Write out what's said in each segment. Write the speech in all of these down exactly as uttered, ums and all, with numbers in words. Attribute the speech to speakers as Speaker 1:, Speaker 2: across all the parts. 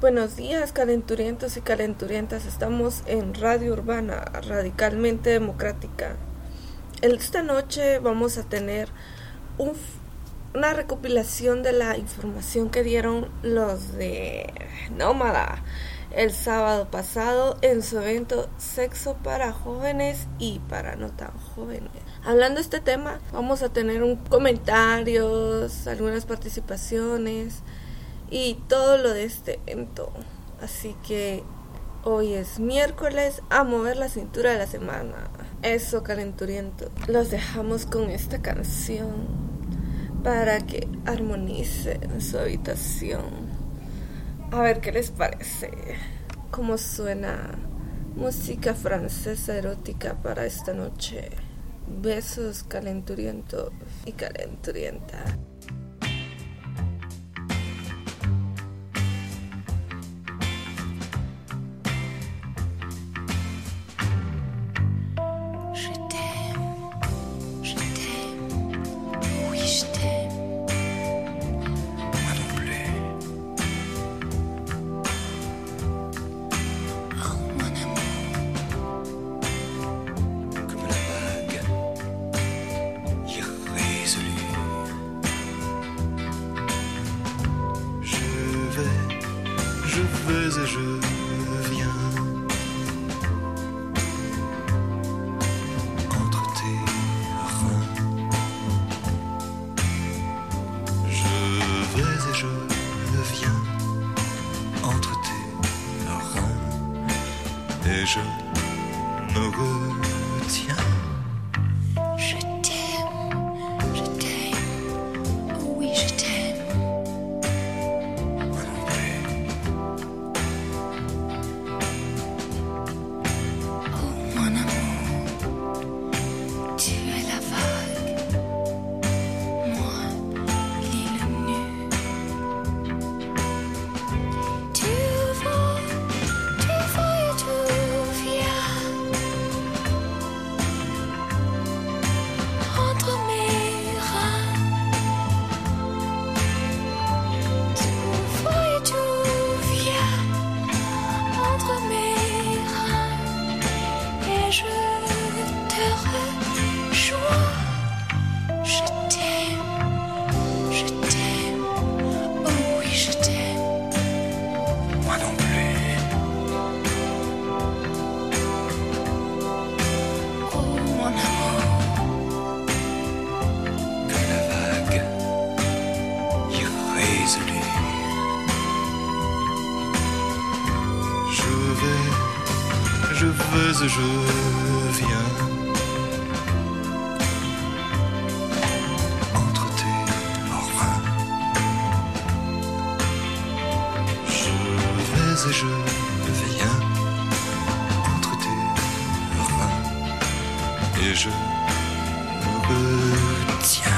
Speaker 1: Buenos días, calenturientos y calenturientas. Estamos en Radio Urbana, radicalmente democrática. Esta noche vamos a tener un, una recopilación de la información que dieron los de Nómada el sábado pasado en su evento Sexo para Jóvenes y para No Tan Jóvenes. Hablando de este tema, vamos a tener un comentarios, algunas participaciones y todo lo de este evento. Así que hoy es miércoles, a mover la cintura de la semana. Eso, calenturiento. Los dejamos con esta canción para que armonice en su habitación. A ver qué les parece. Cómo suena música francesa erótica para esta noche. Besos, calenturientos y calenturientas.
Speaker 2: Je viens entre tes reins. Je vais et je viens entre tes reins. Et je me retiens.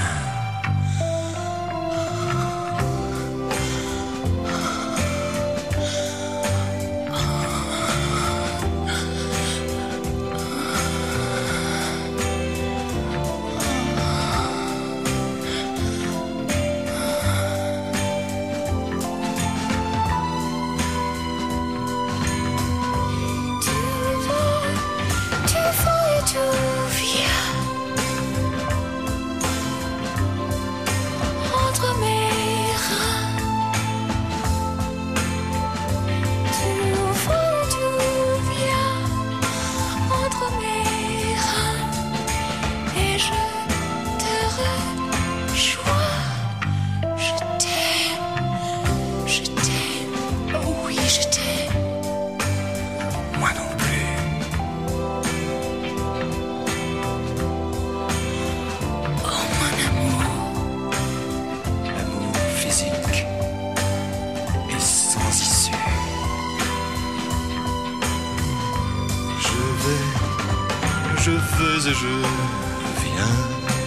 Speaker 2: Je veux et je viens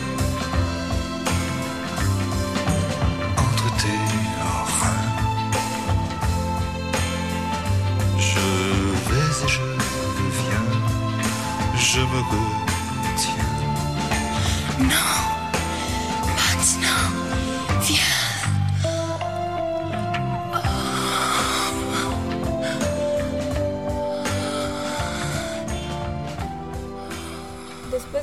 Speaker 2: entre tes reins. Je vais et je viens, je me retiens.
Speaker 3: Non, maintenant, viens. Oh.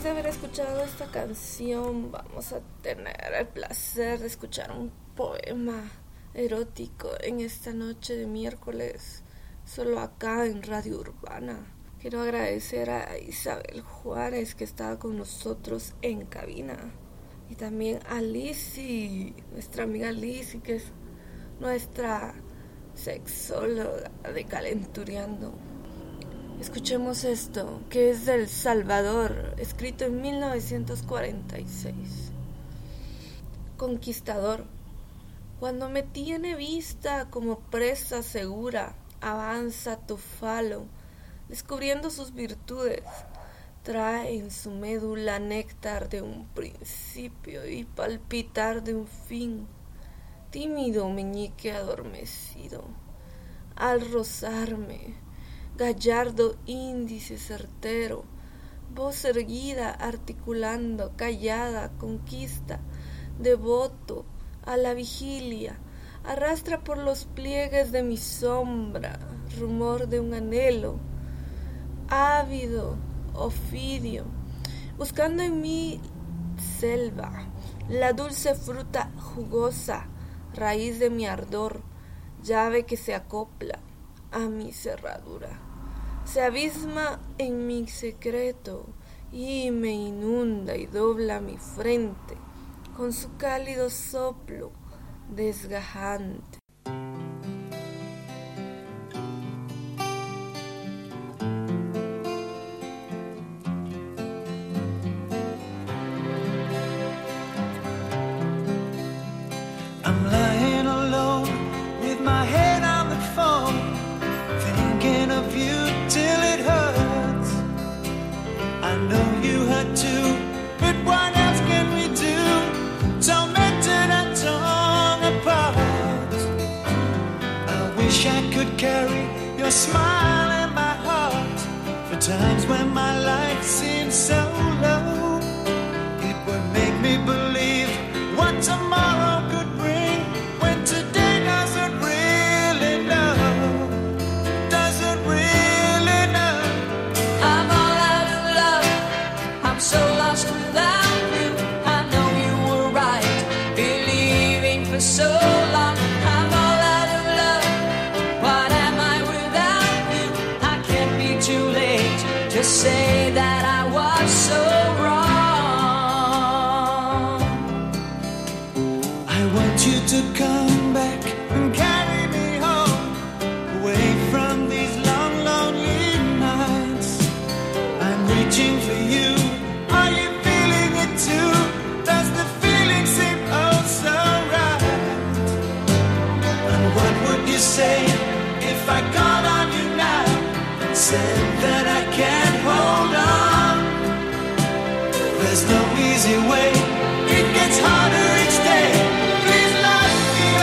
Speaker 1: de haber escuchado esta canción, vamos a tener el placer de escuchar un poema erótico en esta noche de miércoles, solo acá en Radio Urbana. Quiero agradecer a Isabel Juárez, que estaba con nosotros en cabina, y también a Lizzy, nuestra amiga Lizzy, que es nuestra sexóloga de Calenturiando. Escuchemos esto, que es del Salvador, escrito en mil novecientos cuarenta y seis. Conquistador, cuando me tiene vista como presa segura, avanza tu falo, descubriendo sus virtudes. Trae en su médula néctar de un principio y palpitar de un fin. Tímido meñique adormecido, al rozarme, gallardo índice certero, voz erguida articulando, callada, conquista, devoto a la vigilia, arrastra por los pliegues de mi sombra, rumor de un anhelo, ávido, ofidio, buscando en mi selva, la dulce fruta jugosa, raíz de mi ardor, llave que se acopla a mi cerradura. Se abisma en mi secreto y me inunda y dobla mi frente con su cálido soplo desgajante.
Speaker 4: I'm lying alone with my head on the phone, thinking of you till it hurts. I know you hurt too, but what else can we do? Tormented and torn apart. I wish I could carry your smile in my heart for times when my life seems so low. It would make me believe what tomorrow could bring when today doesn't really know. Doesn't really know.
Speaker 5: I'm all out of love, I'm so lost without you. I know you were right, believing for so long. I'm all out of love, what am I without you? I can't be too late to say that I was so wrong.
Speaker 4: I want you to come back and carry me home, away from these long, lonely nights. I'm reaching for you. Are you feeling it too? Does the feeling seem oh so right? And what would you say if I called on you now and said that I can't hold on? There's no easy way, it gets harder each day. Please love me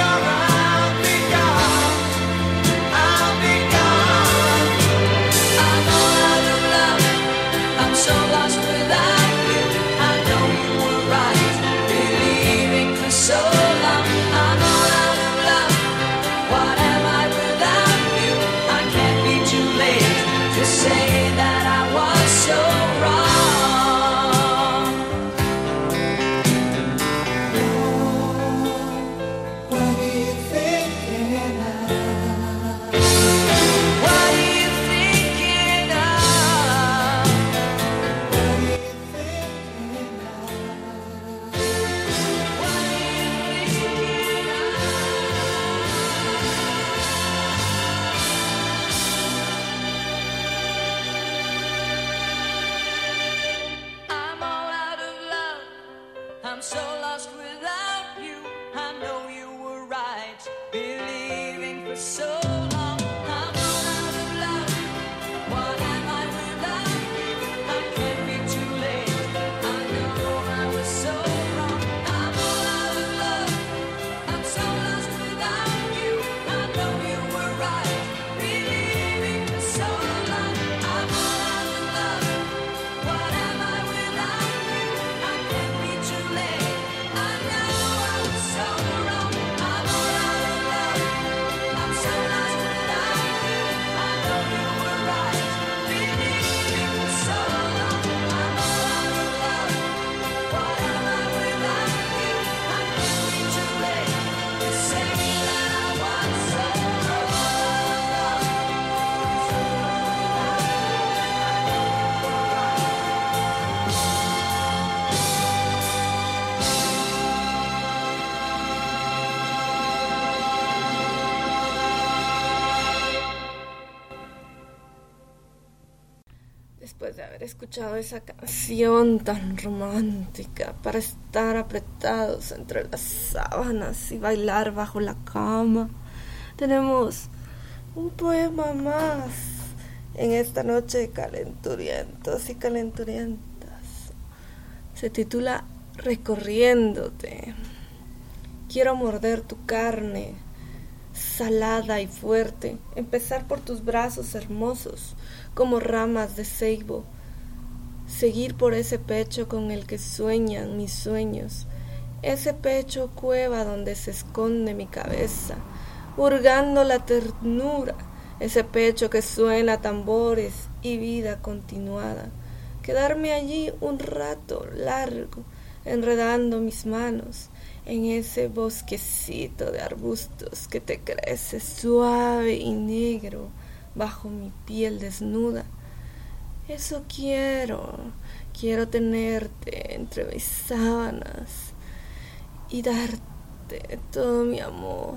Speaker 1: después de haber escuchado esa canción tan romántica para estar apretados entre las sábanas y bailar bajo la cama, tenemos un poema más en esta noche de calenturientos y calenturientas. Se titula Recorriéndote. Quiero morder tu carne, salada y fuerte, empezar por tus brazos hermosos, como ramas de ceibo, seguir por ese pecho con el que sueñan mis sueños, ese pecho cueva donde se esconde mi cabeza, hurgando la ternura, ese pecho que suena tambores y vida continuada, quedarme allí un rato largo, enredando mis manos en ese bosquecito de arbustos que te crece suave y negro bajo mi piel desnuda. Eso quiero, quiero tenerte entre mis sábanas y darte todo mi amor,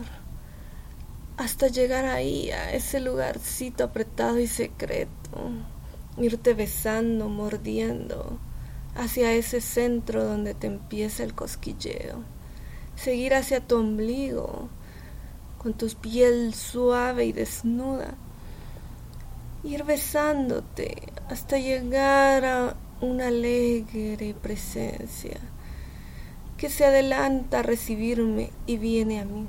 Speaker 1: hasta llegar ahí, a ese lugarcito apretado y secreto, irte besando, mordiendo, hacia ese centro donde te empieza el cosquilleo, seguir hacia tu ombligo, con tu piel suave y desnuda, ir besándote hasta llegar a una alegre presencia que se adelanta a recibirme y viene a mí.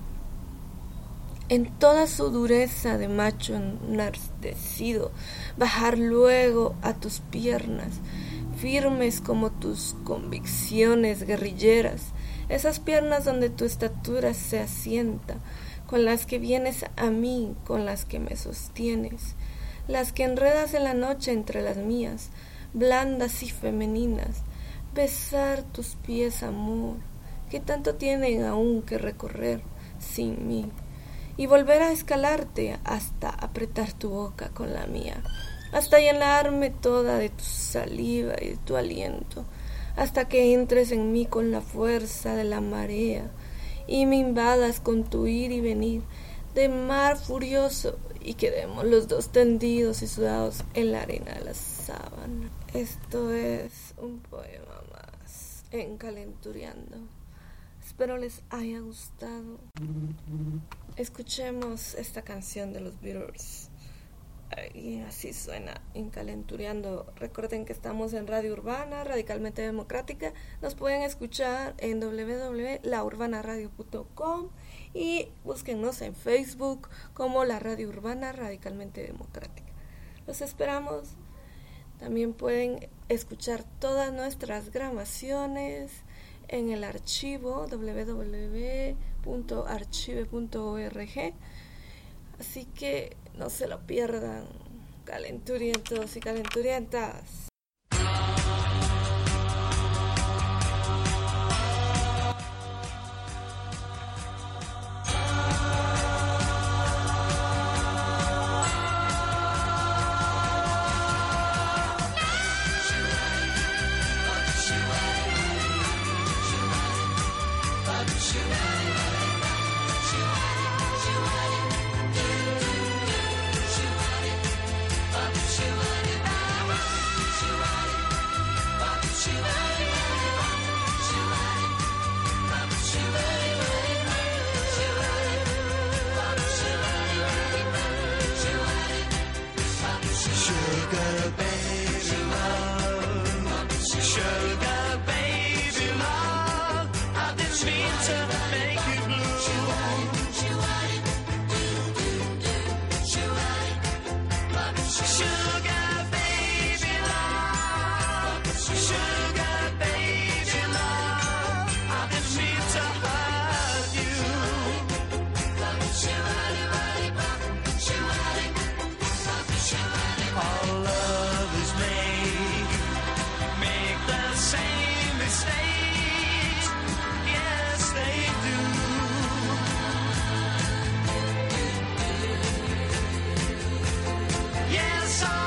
Speaker 1: En toda su dureza de macho enardecido, bajar luego a tus piernas, firmes como tus convicciones guerrilleras, esas piernas donde tu estatura se asienta, con las que vienes a mí, con las que me sostienes, las que enredas en la noche entre las mías, blandas y femeninas, besar tus pies, amor, que tanto tienen aún que recorrer sin mí, y volver a escalarte hasta apretar tu boca con la mía, hasta llenarme toda de tu saliva y de tu aliento, hasta que entres en mí con la fuerza de la marea y me invadas con tu ir y venir de mar furioso y quedemos los dos tendidos y sudados en la arena de la sábana. Esto es un poema más en Calenturiando. Espero les haya gustado. Escuchemos esta canción de los Beatles. Y así suena en Calenturiando. Recuerden que estamos en Radio Urbana, radicalmente democrática. Nos pueden escuchar en doble u doble u doble u punto la urbana radio punto com y búsquennos en Facebook como la Radio Urbana Radicalmente Democrática. Los esperamos. También pueden escuchar todas nuestras grabaciones en el archivo doble u doble u doble u punto archive punto org. Así que no se lo pierdan, calenturientos y calenturientas.
Speaker 4: Yes, I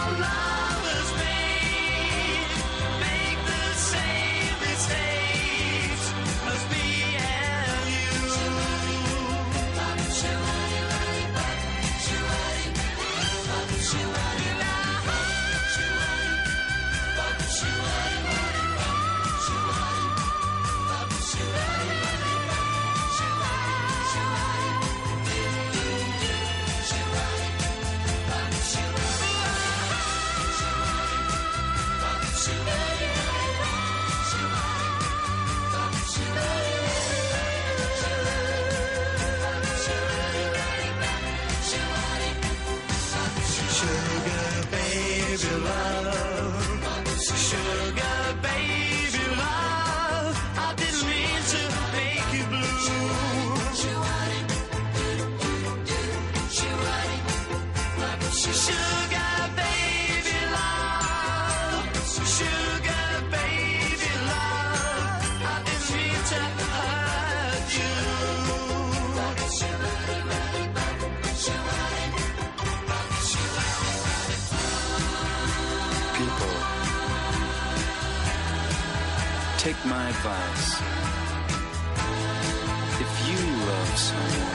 Speaker 4: baby love, sugar baby love. I didn't mean to make you blue. Sugar baby love, sugar baby love. I didn't mean to hurt you.
Speaker 6: People, take my advice. If you love someone,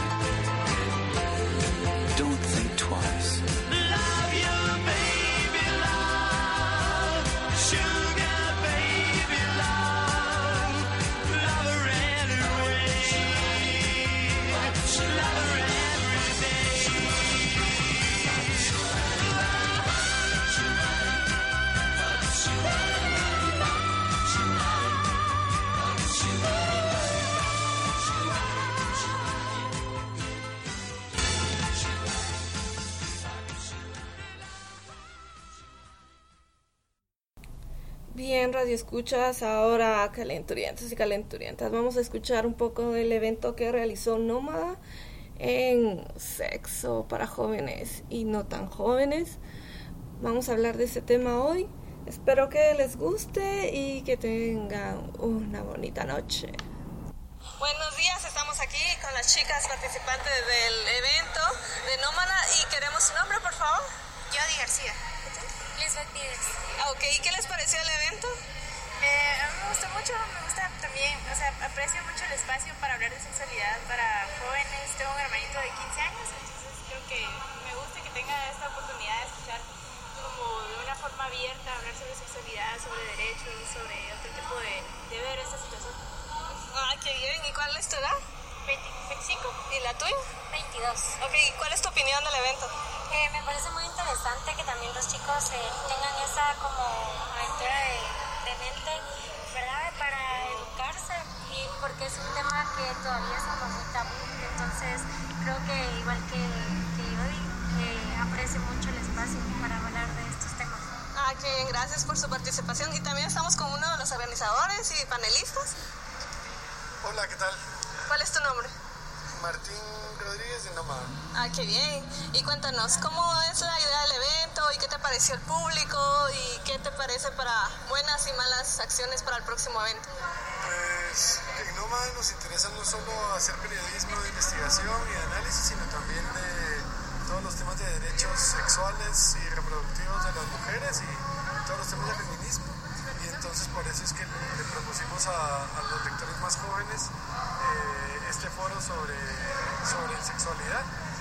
Speaker 6: don't think twice.
Speaker 4: Love you, baby love, sugar baby love. Love her anyway, love her every day.
Speaker 1: Bien, radio escuchas, ahora calenturientos y calenturientas. Vamos a escuchar un poco del evento que realizó Nómada en sexo para jóvenes y no tan jóvenes. Vamos a hablar de ese tema hoy. Espero que les guste y que tengan una bonita noche. Buenos días, estamos aquí con las chicas participantes del evento de Nómada y queremos su nombre, por favor.
Speaker 7: Yodi García. Lisbeth Pires.
Speaker 1: Ah, ok, ¿y qué les pareció el evento?
Speaker 7: Eh, a mí me gustó mucho, me gusta también, o sea, aprecio mucho el espacio para hablar de sexualidad para jóvenes. Tengo un hermanito de quince años, entonces creo que me gusta que tenga esta oportunidad de escuchar como de una forma abierta, hablar sobre sexualidad, sobre derechos, sobre otro tipo de, de ver esta situación.
Speaker 1: Ah, qué bien, ¿y cuál es tu edad?
Speaker 7: veinte, veinticinco.
Speaker 1: ¿Y la tuya?
Speaker 7: veintidós.
Speaker 1: Ok, ¿cuál es tu opinión del evento?
Speaker 7: Eh, me parece muy interesante que también los chicos eh, tengan esa como aventura de, de mente, ¿verdad? Para educarse, y porque es un tema que todavía es como muy tabú. Entonces creo que igual que, que Yodi, eh, aprecio mucho el espacio para hablar de estos temas.
Speaker 1: Ah, qué bien, gracias por su participación. Y también estamos con uno de los organizadores y panelistas.
Speaker 8: Hola, ¿qué tal?
Speaker 1: ¿Cuál es tu nombre?
Speaker 8: Martín Rodríguez de Nómada.
Speaker 1: Ah, qué bien. Y cuéntanos, ¿cómo es la idea del evento y qué te pareció el público y qué te parece para buenas y malas acciones para el próximo evento?
Speaker 8: Pues en Nómada nos interesa no solo hacer periodismo de investigación y de análisis, sino también de todos los temas de derechos sexuales y reproductivos de las mujeres y todos los temas de feminismo. Y entonces por eso es que le propusimos a, a los lectores más jóvenes eh, este foro sobre, sobre sexualidad,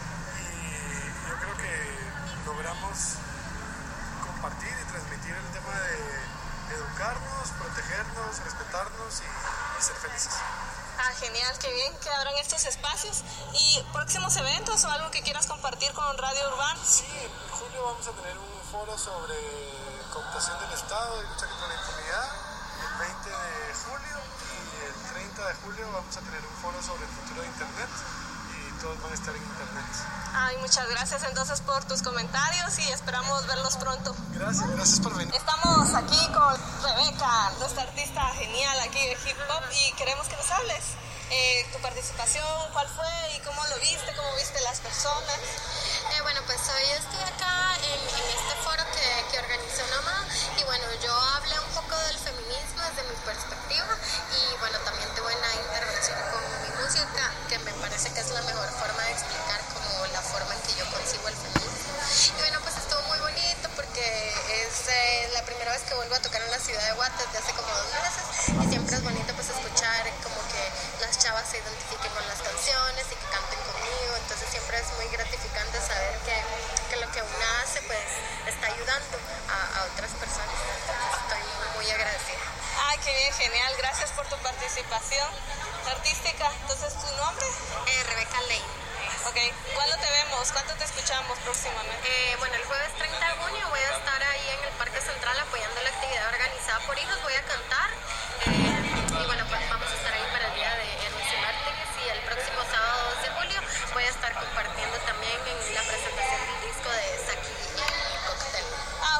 Speaker 8: y yo creo que logramos compartir y transmitir el tema de educarnos, protegernos, respetarnos y, y ser felices.
Speaker 1: Ah, genial, qué bien que abran estos espacios. ¿Y próximos eventos o algo que quieras compartir con Radio Urbana?
Speaker 8: Sí, en julio vamos a tener un foro sobre cooptación del Estado y lucha contra la impunidad, el veinte de julio, y el treinta de julio vamos a tener un foro sobre el futuro de Internet, y todos van a estar en Internet.
Speaker 1: Ay, muchas gracias entonces por tus comentarios y esperamos verlos pronto.
Speaker 8: Gracias, gracias por venir.
Speaker 1: Estamos aquí con Rebeca, nuestra artista genial aquí de hip hop, y queremos que nos hables. Eh, tu participación, ¿cuál fue y cómo lo viste, cómo viste las personas?
Speaker 9: Eh, bueno, pues hoy estoy acá en, en este foro que, que organizó Nómada, y bueno, yo hablé un poco del feminismo desde mi perspectiva, y bueno, también tuve una intervención con mi música, que me parece que es la mejor forma de explicar como la forma en que yo concibo el feminismo. Y bueno, pues estuvo muy bonito porque es eh, la primera vez que vuelvo a tocar en la ciudad de Guate desde hace como dos meses, y siempre es bonito pues escuchar como que las chavas se identifiquen con las canciones y que canten conmigo. Entonces siempre es muy gratificante saber que, que lo que una hace pues está ayudando a, a otras personas. Entonces estoy muy agradecida.
Speaker 1: Ah, qué bien, genial, gracias por tu participación artística. Entonces, ¿tu nombre?
Speaker 9: Eh, Rebeca Lane.
Speaker 1: Ok, ¿cuándo te vemos? ¿Cuándo te escuchamos próximamente?
Speaker 9: Eh, bueno, el jueves treinta de junio voy a estar ahí en el Parque Central apoyando la actividad organizada por hijos, voy a cantar, eh, y bueno, pues vamos a estar ahí para el día de Héroes y Mártires, y el próximo sábado dos de julio voy a estar compartiendo también en la presentación del disco de Saki y Cocktail.
Speaker 1: Ah, ok, en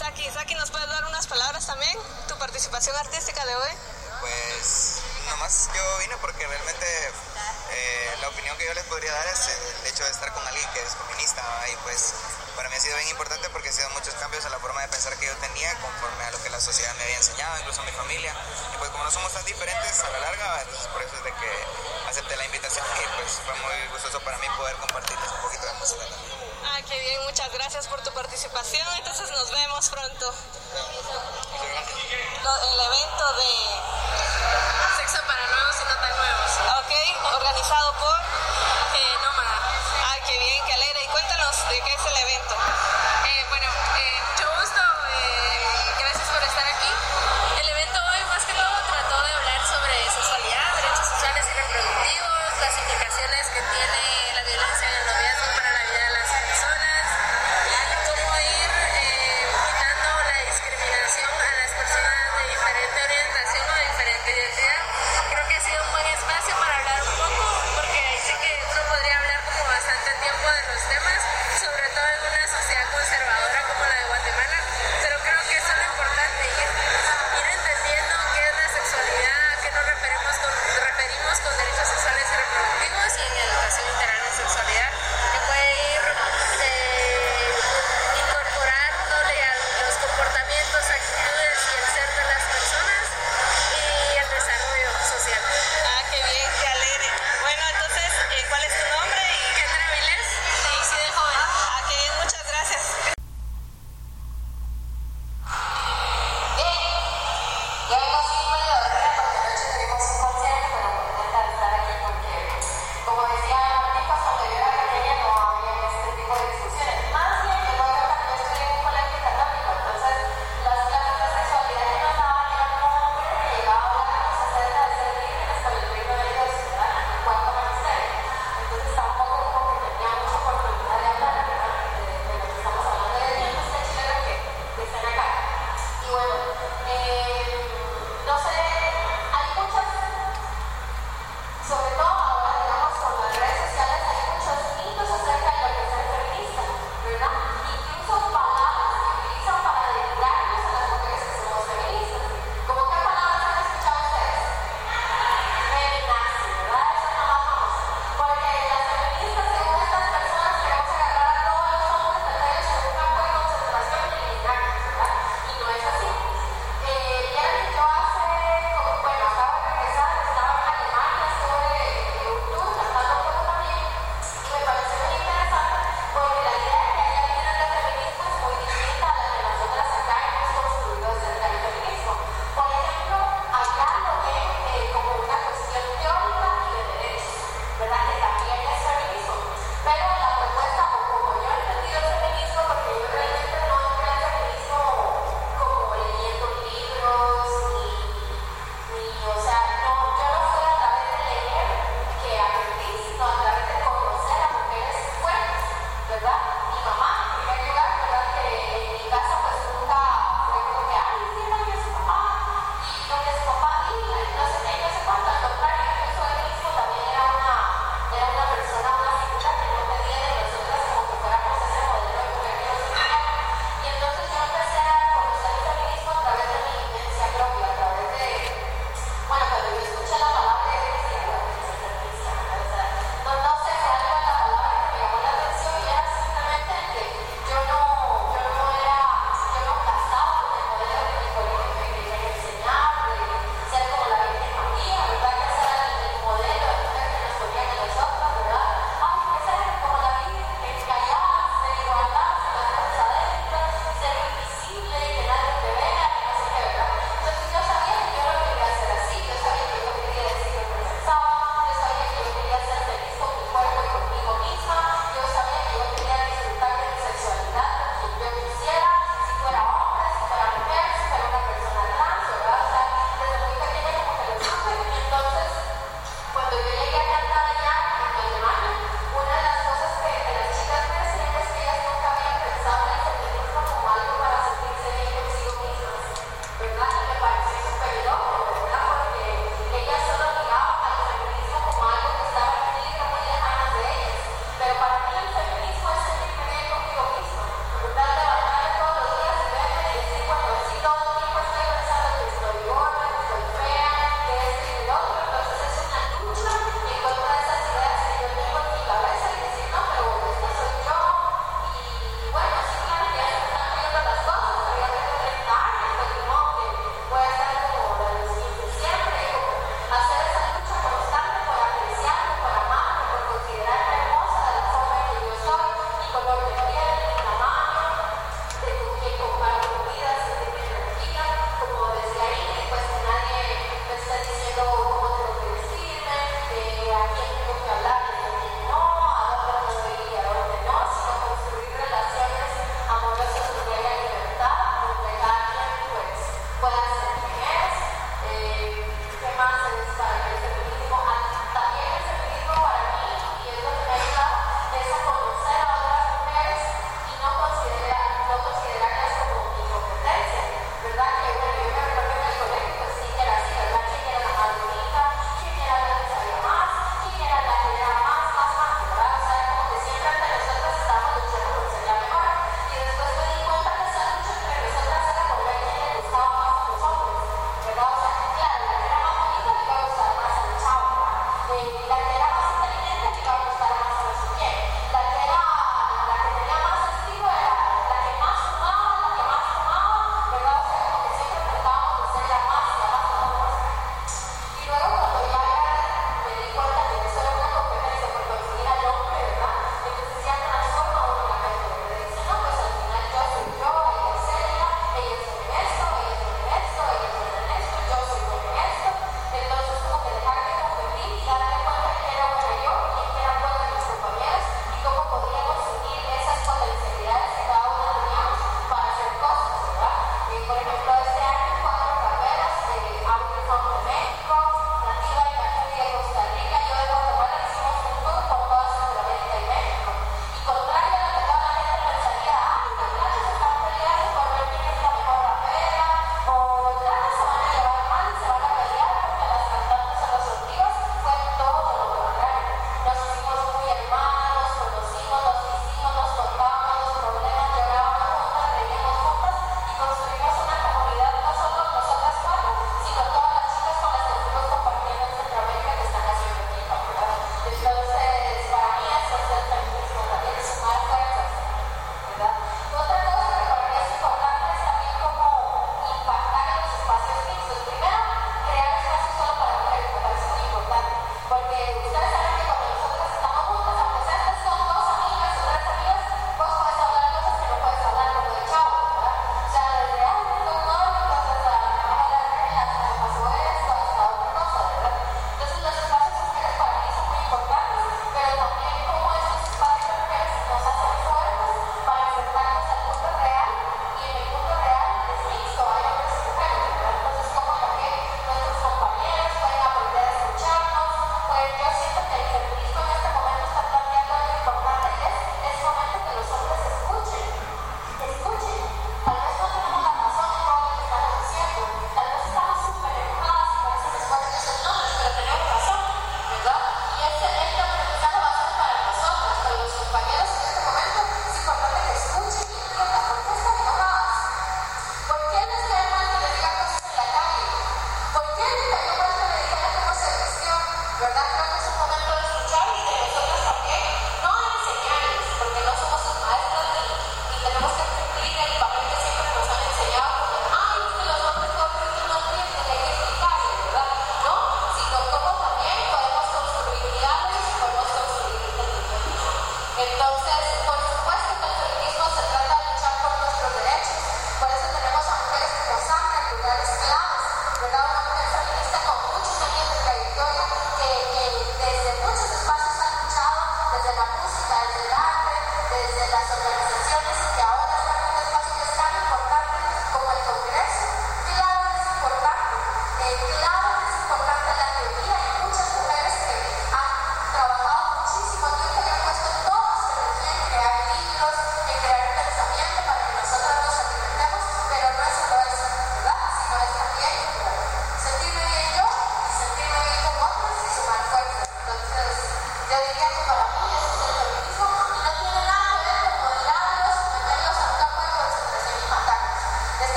Speaker 1: Saki, Saki, ¿nos puedes dar unas palabras también? ¿Tu participación artística de hoy?
Speaker 10: Pues nomás yo vine porque realmente eh, la opinión que yo les podría dar es el hecho de estar con alguien que es feminista, ¿va? Y pues para mí ha sido bien importante porque ha sido muchos cambios en la forma de pensar que yo tenía conforme a lo que la sociedad me había enseñado, incluso mi familia. Y pues como no somos tan diferentes a la larga, entonces por eso es de que acepté la invitación y pues fue muy gustoso para mí poder compartirles un poquito de música también.
Speaker 1: Ah, qué bien, muchas gracias por tu participación, entonces nos vemos pronto. Lo, el evento de
Speaker 9: Sexo para nuevos y no tan nuevos.
Speaker 1: Ok, organizado por
Speaker 9: Eh, Nómada.
Speaker 1: Ah, qué bien, qué alegre. Y cuéntanos de qué es el evento.
Speaker 9: Eh, bueno, eh, mucho gusto, eh, gracias por estar aquí. El evento hoy más que todo trató de hablar sobre sexualidad, derechos sexuales y reproductivos, las implicaciones que tiene la violencia en el noviazgo para la vida de las personas, cómo ir eh, quitando la discriminación a las personas de diferente orientación o de diferente identidad. Creo que ha sido un buen espacio para hablar un poco porque hay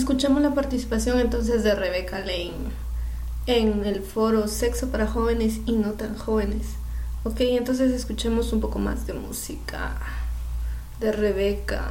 Speaker 1: escuchamos la participación entonces de Rebeca Lane en el foro Sexo para jóvenes y no tan jóvenes. Ok, entonces escuchemos un poco más de música de Rebeca.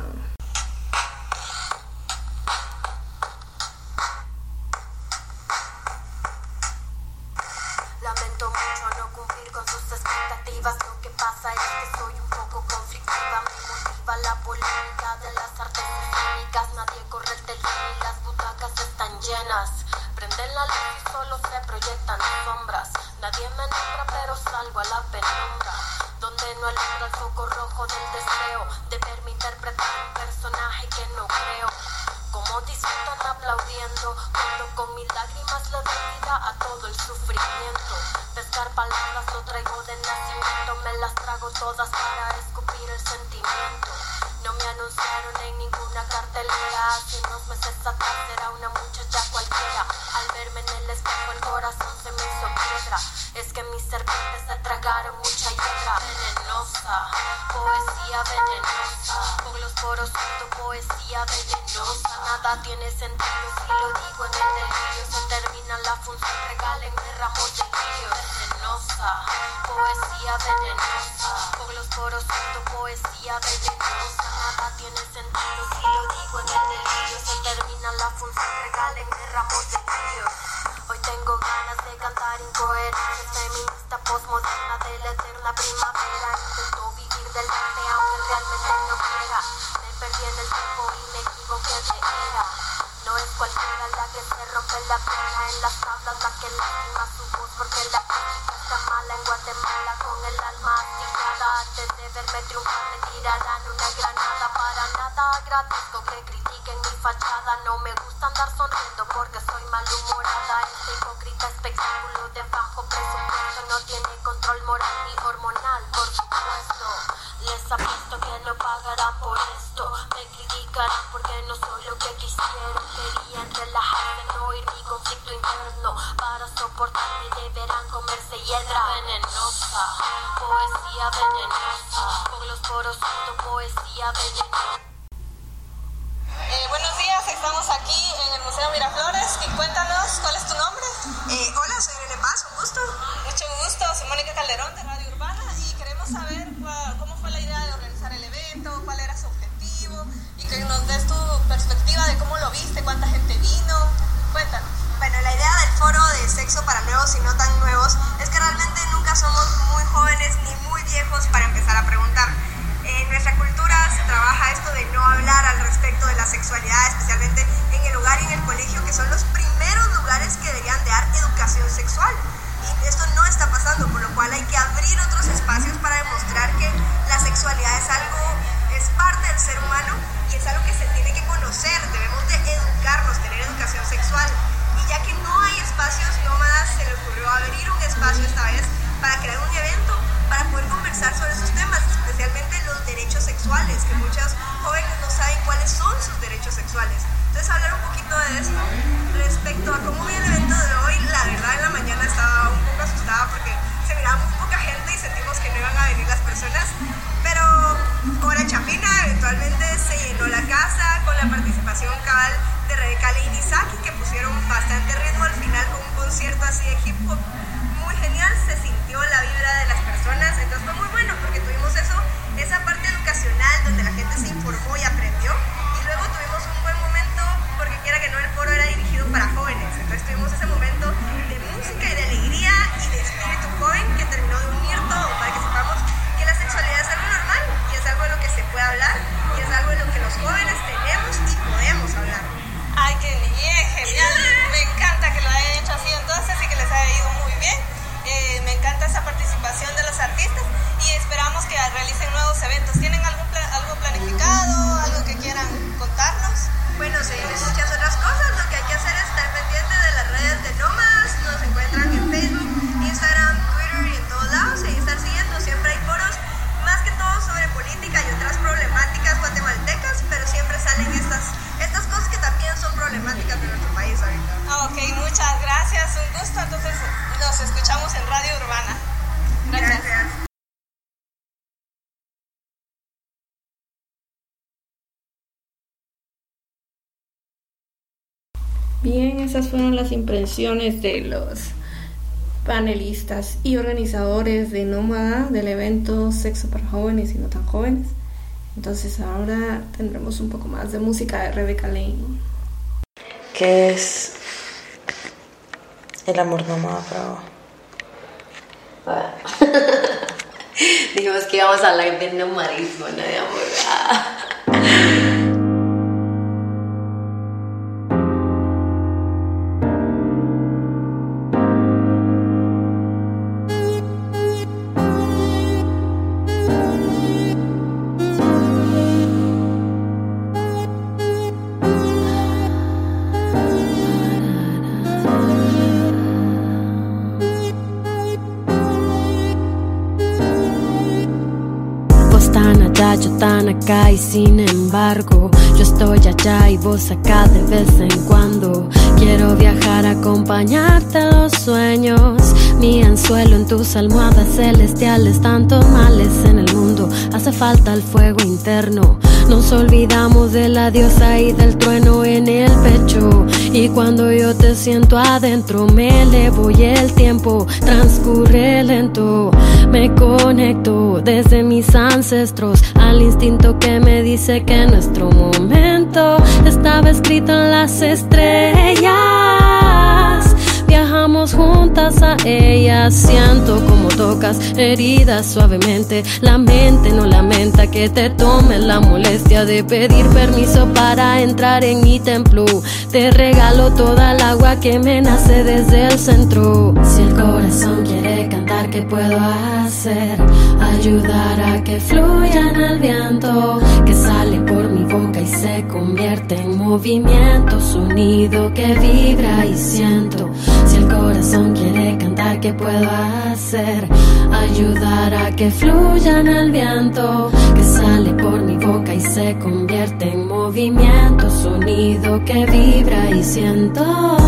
Speaker 9: Lamento mucho no cumplir con sus expectativas. Lo que pasa es que soy un poco conflictiva. Me motiva la polémica de las artes escénicas. Nadie corre el telón y las butacas están llenas. Prenden la luz y solo se proyectan sombras. Nadie me nombra pero salgo a la penumbra, donde no alumbra el foco rojo del deseo de verme interpretar un personaje que no creo. Como disfrutan aplaudiendo cuando con mis lágrimas le doy vida a todo el sufrimiento. Pescar palabras no traigo de nacimiento, me las trago todas para escupir el sentimiento. No me anunciaron en ninguna cartelera, hace unos meses atrás era una muchacha cualquiera. Al verme en el espejo el corazón se me hizo piedra. Es que mis serpientes se tragaron mucha hiedra. Venenosa, poesía venenosa. Por los poros siento poesía venenosa. Nada tiene sentido si lo digo en el delirio. Se termina la función, regálenme ramos de lirio. Venenosa, poesía venenosa. Por los poros siento poesía venenosa. Nada tiene sentido si lo digo en el delirio. Se termina la función, regálenme ramos de lirio. Hoy tengo ganas de cantar incoherencias, feminista postmoderna de la eterna primavera. Intento vivir del arte aunque realmente no quiera. Me perdí en el tiempo y me equivoqué de era. No es cualquiera la que se rompe la pierna en las tablas, la que lastima su voz porque la música está mala en Guatemala. Con el alma asfixiada, antes de verme triunfar me tirarán una granada. Para nada agradezco que critiquen mi fachada. No me gusta andar sonriendo porque soy malhumorada. Este hipócrita espectáculo de bajo presupuesto no tiene control moral ni hormonal, por supuesto. Les apuesto que no pagarán por esto. Me criticarán porque no soy lo que quisieron. Querían relajarse, no oír mi conflicto interno. Para soportarme deberán comerse hiedra venenosa. Poesía venenosa. Por los poros siento poesía venenosa.
Speaker 11: Eh, buenos días, estamos aquí en el Museo Miraflores. Y cuéntanos, ¿cuál es tu nombre?
Speaker 12: Eh, hola, soy Irene Paz, un gusto.
Speaker 11: Mucho gusto, soy Mónica Calderón de Radio Urbana y queremos saber uh, cómo fue la idea de organizar el evento, cuál era su objetivo y que nos des tu perspectiva de cómo lo viste, cuánta gente vino. Cuéntanos.
Speaker 12: Bueno, la idea del foro de sexo para nuevos y no tan nuevos es que realmente nunca somos muy jóvenes ni muy viejos para empezar a preguntar. En nuestra cultura se trabaja esto de no hablar al respecto de la sexualidad, especialmente en el hogar y en el colegio, que son los primeros lugares que deberían de dar educación sexual. Y esto no está pasando, por lo cual hay que abrir otros espacios para demostrar que la sexualidad es algo, es parte del ser humano y es algo que se tiene que conocer. Debemos de educarnos, tener educación sexual. Y ya que no hay espacios nómadas, se le ocurrió abrir un espacio esta vez para crear un evento para poder conversar sobre esos temas, especialmente los derechos sexuales, que muchos jóvenes no saben cuáles son sus derechos sexuales. Entonces, hablar un poquito de esto. Respecto a cómo vi el evento de hoy, la verdad en la mañana estaba un poco asustada porque se miraba muy poca gente y sentimos que no iban a venir las personas, pero hora chapina, eventualmente se llenó la casa con la participación cabal de Rebeca Lane y Saki, que pusieron bastante ritmo al final con un concierto así de hip hop muy genial. Se sintió la vibra de las personas, entonces fue muy bueno porque tuvimos eso, esa parte educacional donde la gente se informó y aprendió, y luego tuvimos un buen momento porque quiera que no, el foro era dirigido para jóvenes, entonces tuvimos ese momento de música y de alegría y de espíritu joven que terminó de unir todo para que sepamos que la sexualidad es algo normal y es algo de lo que se puede hablar y es algo de lo que los jóvenes tenemos y podemos hablar.
Speaker 11: Ay, qué bien, genial. Me encanta que lo hayan hecho así entonces y que les haya ido muy bien. Eh, me encanta esa participación de los artistas y esperamos que realicen nuevos eventos. ¿Tienen algún pla- algo planificado, algo que quieran contarnos?
Speaker 12: Bueno, se vienen muchas otras cosas. Lo que hay que hacer es estar pendiente de las redes de Nómadas. Nos encuentran en Facebook, Instagram, Twitter y en todos lados. Y estar siguiendo. Siempre hay foros, más que todo sobre política y otras problemáticas guatemaltecas, pero siempre salen estas, estas cosas que también son problemáticas de nuestro país ahorita.
Speaker 11: Ok, muchas gracias. Un gusto. Entonces nos escuchamos en Radio Urbana. Gracias.
Speaker 12: Gracias.
Speaker 1: Bien, esas fueron las impresiones de los panelistas y organizadores de Nómada del evento Sexo para Jóvenes y No Tan Jóvenes. Entonces ahora tendremos un poco más de música de Rebecca Lane.
Speaker 13: ¿Qué es el amor nómada para vos?
Speaker 14: Dijimos que íbamos a hablar de nomadismo, no de amor.
Speaker 15: Yo tan acá y sin embargo yo estoy allá y vos acá de vez en cuando. Quiero viajar, acompañarte a los sueños. Mi anzuelo en tus almohadas celestiales. Tantos males en el mundo, hace falta el fuego interno. Nos olvidamos de la diosa y del trueno en el pecho. Y cuando yo te siento adentro me elevo y el tiempo transcurre lento. Me conecto desde mis ancestros al instinto que me dice que nuestro momento estaba escrito en las estrellas. Viajamos juntas a ellas. Siento como tocas heridas suavemente. La mente no lamenta que te tomes la molestia de pedir permiso para entrar en mi templo. Te regalo toda el agua que me nace desde el centro. Si el corazón quiere cantar, ¿qué puedo hacer? Ayudar a que fluya en el viento que sale por mi boca y se convierte en movimiento. Sonido que vibra y siento. Si el corazón quiere cantar, ¿qué puedo hacer? Ayudar a que fluya en el viento que sale por mi boca y se convierte en movimiento. Sonido que vibra y siento.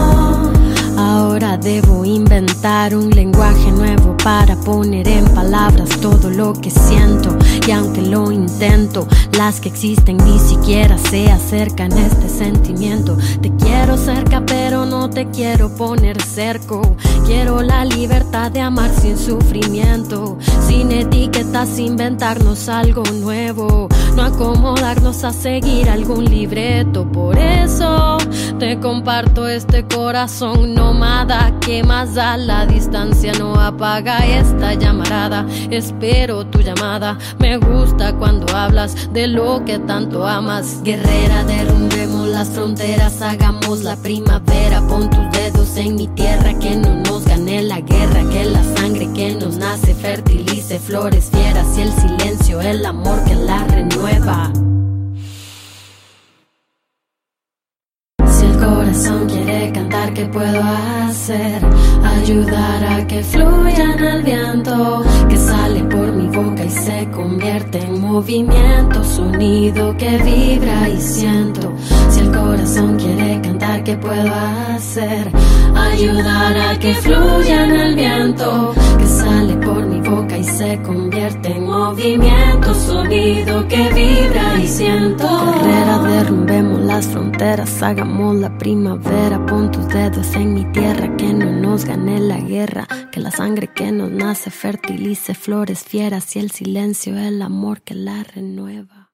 Speaker 15: Ahora debo inventar un lenguaje nuevo para poner en palabras todo lo que siento. Y aunque lo intento, las que existen ni siquiera se acercan a este sentimiento. Te quiero cerca pero no te quiero poner cerco. Quiero la libertad de amar sin sufrimiento, sin etiquetas, inventarnos algo nuevo. No acomodarnos a seguir algún libreto. Por eso te comparto este corazón nómada que más da la distancia. No apaga esta llamarada. Espero tu llamada. Me gusta cuando hablas de lo que tanto amas. Guerrera, derrumbemos las fronteras, hagamos la primavera. Pon tus dedos en mi tierra, que no nos gane la guerra. Que la sangre que nos nace fertilice flores fieras y el silencio, el amor que la renueva. Si el corazón quiere cantar, ¿qué puedo hacer? Ayudar a que fluya en el viento que sale por mi boca y se convierte en movimiento. Sonido que vibra y siento. Si el corazón quiere cantar, ¿qué puedo hacer? Ayudar a que fluya en el viento que sale por mi boca y se convierte en movimiento. Sonido que vibra y siento. Guerrera, derrumbemos las fronteras, hagamos la primavera. Pon tus dedos en mi tierra, que no nos gane la guerra. Que la sangre que nos nace fertilice flores fieras y el silencio, el amor que la renueva.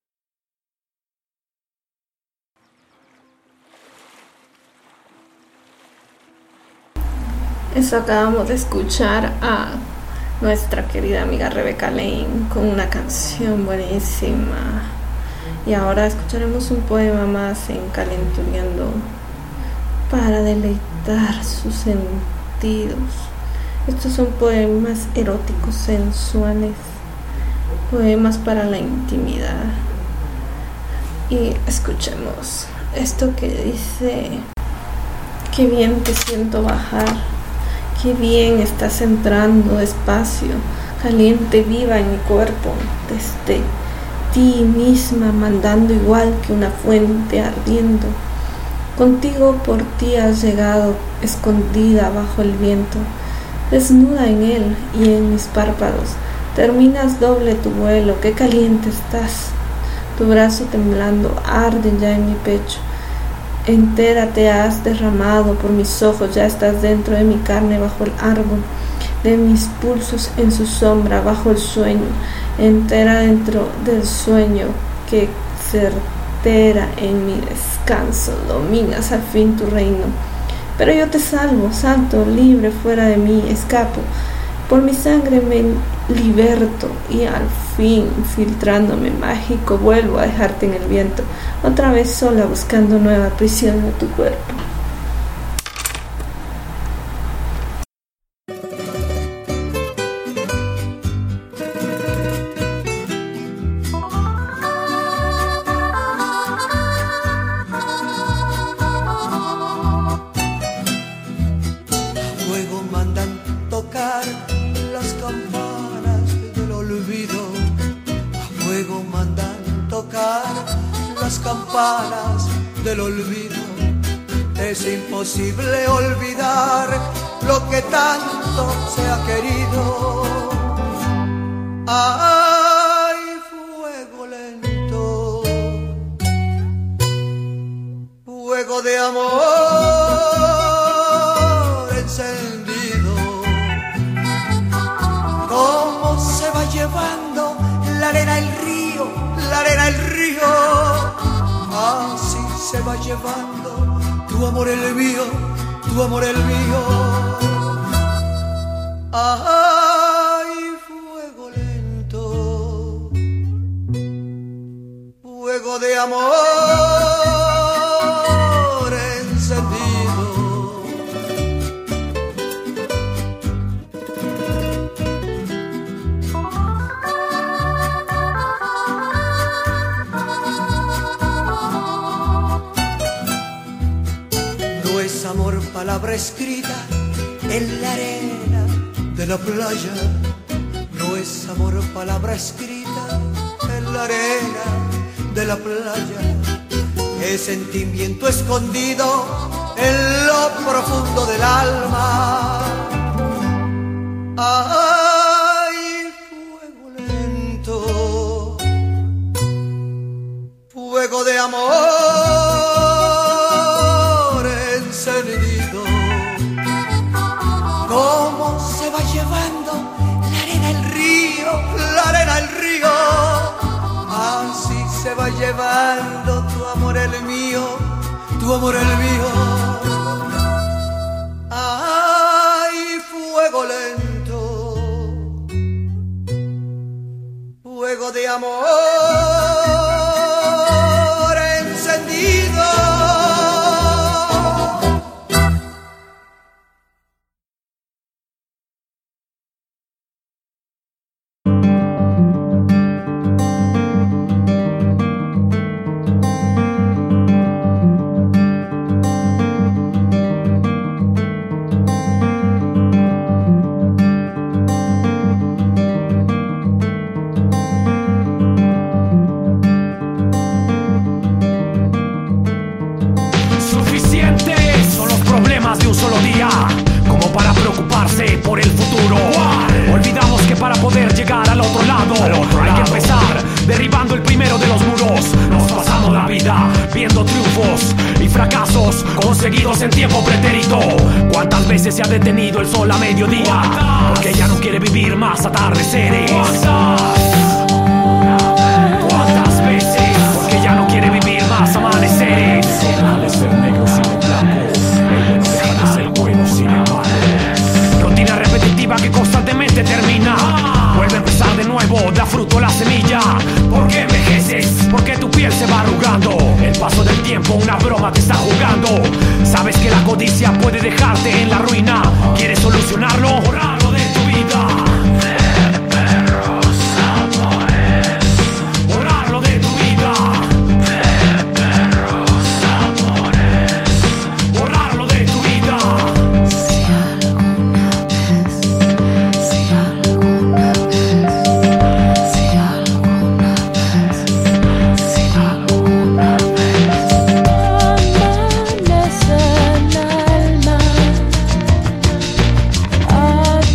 Speaker 1: Eso acabamos de escuchar a nuestra querida amiga Rebecca Lane con una canción buenísima. Y ahora escucharemos un poema más en Calenturiendo para deleitar sus sentidos. Estos son poemas eróticos, sensuales, poemas para la intimidad. Y escuchemos esto que dice: qué bien te siento bajar. Qué bien estás entrando despacio, caliente, viva en mi cuerpo, desde ti misma, mandando igual que una fuente ardiendo. Contigo por ti has llegado, escondida bajo el viento, desnuda en él y en mis párpados. Terminas doble tu vuelo, qué caliente estás. Tu brazo temblando arde ya en mi pecho. entera te has derramado por mis ojos, ya estás dentro de mi carne bajo el árbol, de mis pulsos en su sombra bajo el sueño, entera dentro del sueño que certera en mi descanso, dominas al fin tu reino. Pero yo te salvo, salto libre fuera de mí, escapo, por mi sangre me liberto y al fin, filtrándome mágico, vuelvo a dejarte en el viento, otra vez sola buscando nueva prisión de tu cuerpo.
Speaker 4: Del olvido, es imposible olvidar lo que tanto se ha querido. Ay, fuego lento, fuego de amor encendido, cómo se va llevando la arena el río, la arena el río. Así se va llevando tu amor el mío, tu amor el mío. Ay, fuego lento, fuego de amor encendido. Amor, palabra escrita en la arena de la playa. No es amor, palabra escrita en la arena de la playa. Es sentimiento escondido en lo profundo del alma. Ay, fuego lento, fuego de amor encendido, cómo se va llevando la arena el río, la arena el río. Así se va llevando tu amor el mío, tu amor el mío. Ay, fuego lento, fuego de amor encendido.
Speaker 16: En tiempo pretérito, ¿cuántas veces se ha detenido el sol a mediodía? Porque ella no quiere vivir más atardeceres. ¿Cuántas veces? Porque ella no quiere vivir más amaneceres. De ser negro sin el blanco, ella no deja de ser bueno sin embargo. Rutina repetitiva que constantemente termina. Vuelve a empezar de nuevo, da fruto la semilla. ¿Por qué envejeces? Porque tu piel se va arrugando. El paso del tiempo, una broma te está jugando. Sabes que la codicia puede dejarte en la ruina. ¿Quieres solucionarlo? Borrarlo de tu vida. De perros amores. Borrarlo de tu vida. De perros amores. Borrarlo de tu vida. Si alguna vez, si alguna vez, si alguna vez, si alguna vez. Amanece el alma.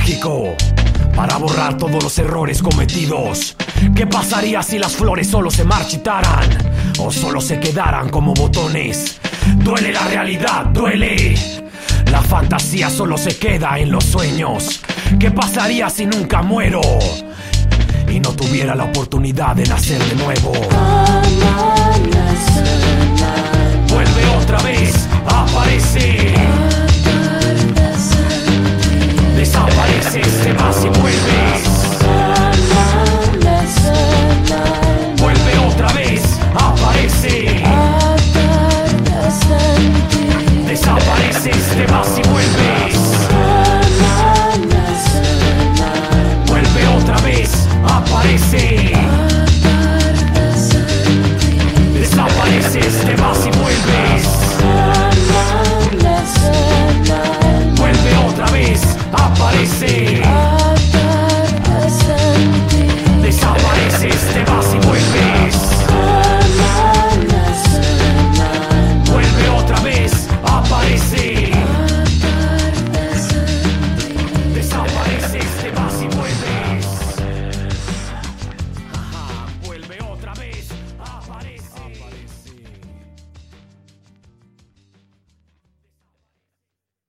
Speaker 16: mágico para borrar todos los errores cometidos. ¿Qué pasaría si las flores solo se marchitaran o solo se quedaran como botones? Duele la realidad, duele. La fantasía solo se queda en los sueños. ¿Qué pasaría si nunca muero y no tuviera la oportunidad de nacer de nuevo? Vuelve otra vez, aparece. Desapareces, te vas y vuelves.